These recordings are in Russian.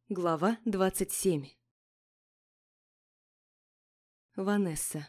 Глава 27. Ванесса.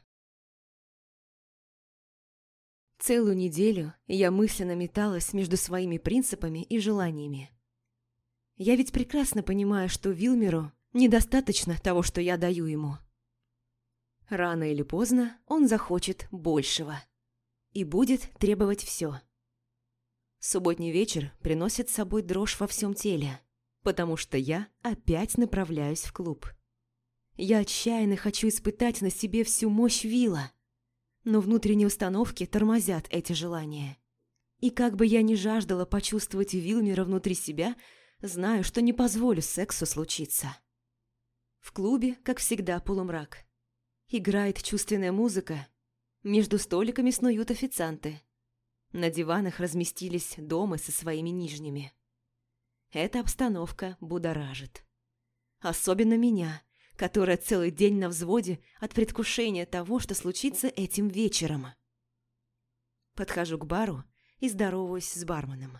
Целую неделю я мысленно металась между своими принципами и желаниями. Я ведь прекрасно понимаю, что Вилмеру недостаточно того, что я даю ему. Рано или поздно он захочет большего и будет требовать все. Субботний вечер приносит с собой дрожь во всем теле, потому что я опять направляюсь в клуб. Я отчаянно хочу испытать на себе всю мощь Вилла, но внутренние установки тормозят эти желания. И как бы я ни жаждала почувствовать Вилмера внутри себя, знаю, что не позволю сексу случиться. В клубе, как всегда, полумрак. Играет чувственная музыка. Между столиками снуют официанты. На диванах разместились домы со своими нижними. Эта обстановка будоражит. Особенно меня, которая целый день на взводе от предвкушения того, что случится этим вечером. Подхожу к бару и здороваюсь с барменом.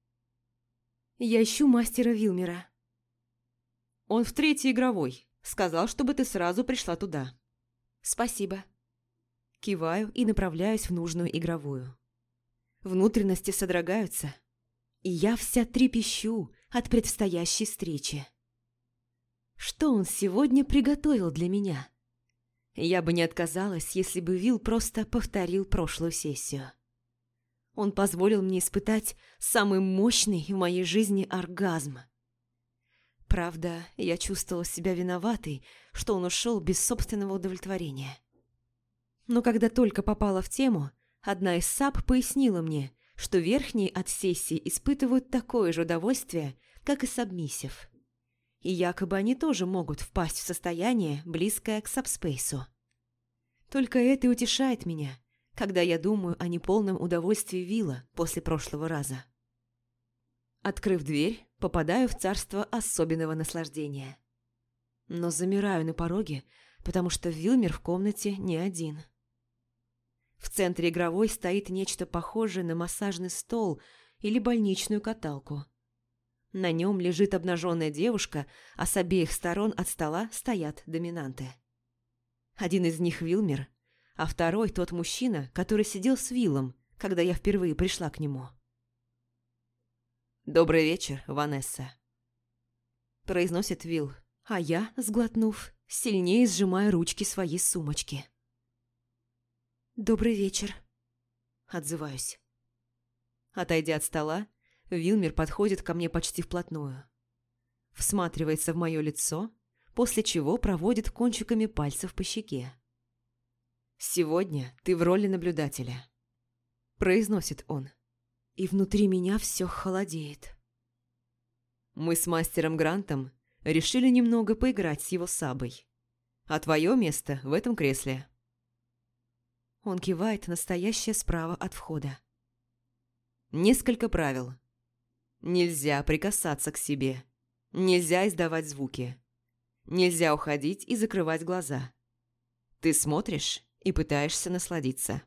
Я ищу мастера Вилмера. Он в третьей игровой. Сказал, чтобы ты сразу пришла туда. Спасибо. Киваю и направляюсь в нужную игровую. Внутренности содрогаются, и я вся трепещу от предстоящей встречи. Что он сегодня приготовил для меня? Я бы не отказалась, если бы Вилл просто повторил прошлую сессию. Он позволил мне испытать самый мощный в моей жизни оргазм. Правда, я чувствовала себя виноватой, что он ушел без собственного удовлетворения. Но когда только попала в тему, одна из САП пояснила мне, что верхние от сессии испытывают такое же удовольствие, как и сабмиссив. И якобы они тоже могут впасть в состояние, близкое к сабспейсу. Только это и утешает меня, когда я думаю о неполном удовольствии Вилла после прошлого раза. Открыв дверь, попадаю в царство особенного наслаждения. Но замираю на пороге, потому что Вилмер в комнате не один. В центре игровой стоит нечто похожее на массажный стол или больничную каталку. На нем лежит обнаженная девушка, а с обеих сторон от стола стоят доминанты. Один из них Вилмер, а второй тот мужчина, который сидел с Виллом, когда я впервые пришла к нему. «Добрый вечер, Ванесса», – произносит Вилл, а я, сглотнув, сильнее сжимаю ручки своей сумочки. «Добрый вечер», – отзываюсь. Отойдя от стола, Вилмер подходит ко мне почти вплотную. Всматривается в мое лицо, после чего проводит кончиками пальцев по щеке. «Сегодня ты в роли наблюдателя», – произносит он, и внутри меня все холодеет. «Мы с мастером Грантом решили немного поиграть с его сабой, а твое место в этом кресле». Он кивает на стоящее справа от входа. Несколько правил. Нельзя прикасаться к себе. Нельзя издавать звуки. Нельзя уходить и закрывать глаза. Ты смотришь и пытаешься насладиться.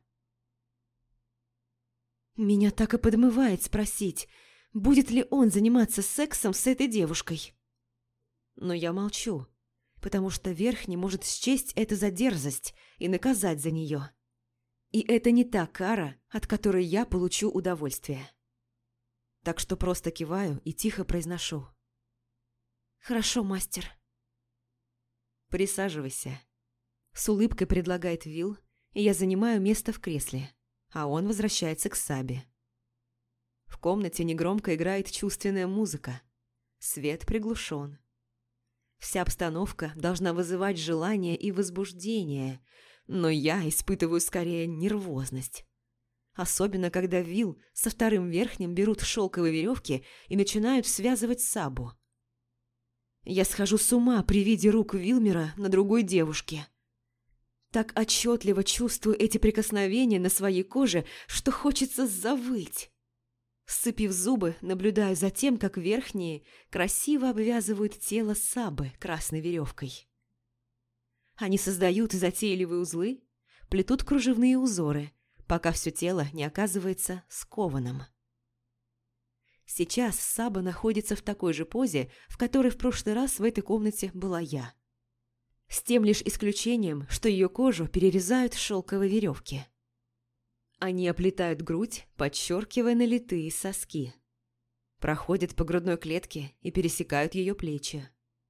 Меня так и подмывает спросить, будет ли он заниматься сексом с этой девушкой. Но я молчу, потому что Верхний может счесть это за дерзость и наказать за нее. И это не та кара, от которой я получу удовольствие. Так что просто киваю и тихо произношу. «Хорошо, мастер». «Присаживайся», – с улыбкой предлагает Вилл, и я занимаю место в кресле, а он возвращается к сабе. В комнате негромко играет чувственная музыка. Свет приглушен. Вся обстановка должна вызывать желание и возбуждение, но я испытываю скорее нервозность. Особенно, когда Вилл со вторым верхним берут шелковые веревки и начинают связывать сабу. Я схожу с ума при виде рук Вилмера на другой девушке. Так отчетливо чувствую эти прикосновения на своей коже, что хочется завыть. Сцепив зубы, наблюдаю за тем, как верхние красиво обвязывают тело сабы красной веревкой. Они создают затейливые узлы, плетут кружевные узоры, пока все тело не оказывается скованным. Сейчас Саба находится в такой же позе, в которой в прошлый раз в этой комнате была я. С тем лишь исключением, что ее кожу перерезают шелковые веревки. Они оплетают грудь, подчеркивая налитые соски. Проходят по грудной клетке и пересекают ее плечи.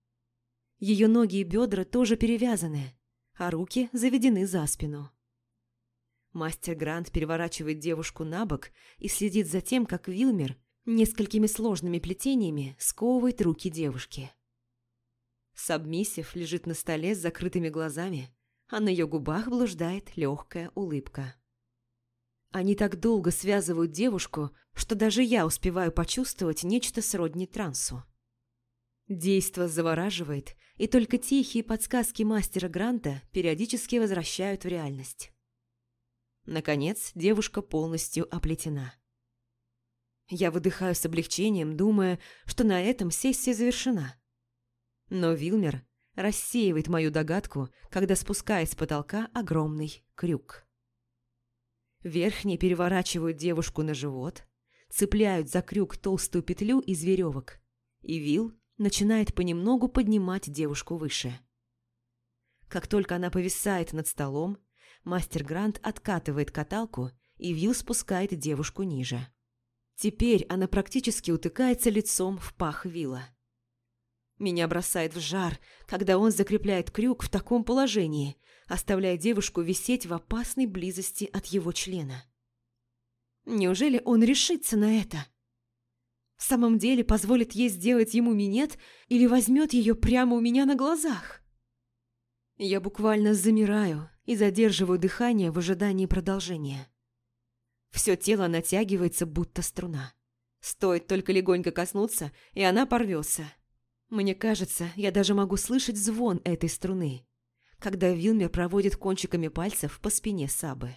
Ее ноги и бедра тоже перевязаны, а руки заведены за спину. Мастер Грант переворачивает девушку на бок и следит за тем, как Вилмер несколькими сложными плетениями сковывает руки девушки. Сабмиссив лежит на столе с закрытыми глазами, а на ее губах блуждает легкая улыбка. Они так долго связывают девушку, что даже я успеваю почувствовать нечто сродни трансу. Действо завораживает, и только тихие подсказки мастера Гранта периодически возвращают в реальность. Наконец, девушка полностью оплетена. Я выдыхаю с облегчением, думая, что на этом сессия завершена. Но Вилмер рассеивает мою догадку, когда спускает с потолка огромный крюк. Верхние переворачивают девушку на живот, цепляют за крюк толстую петлю из веревок, и Вил начинает понемногу поднимать девушку выше. Как только она повисает над столом, мастер Грант откатывает каталку, и Вил спускает девушку ниже. Теперь она практически утыкается лицом в пах Вилла. Меня бросает в жар, когда он закрепляет крюк в таком положении, оставляя девушку висеть в опасной близости от его члена. Неужели он решится на это? В самом деле позволит ей сделать ему минет или возьмет ее прямо у меня на глазах? Я буквально замираю и задерживаю дыхание в ожидании продолжения. Все тело натягивается, будто струна. Стоит только легонько коснуться, и она порвется. Мне кажется, я даже могу слышать звон этой струны, когда Вилмер проводит кончиками пальцев по спине Сабы.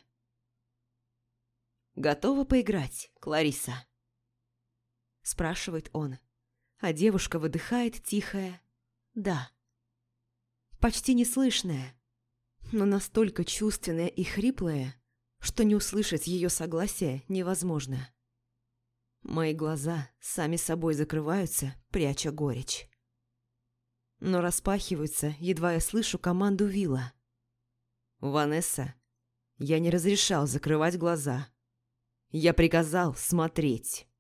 «Готова поиграть, Клариса?» Спрашивает он, а девушка выдыхает тихое «да». Почти неслышное, но настолько чувственное и хриплое, что не услышать ее согласия невозможно. Мои глаза сами собой закрываются, пряча горечь. Но распахиваются, едва я слышу команду Вилла. «Ванесса, я не разрешал закрывать глаза. Я приказал смотреть».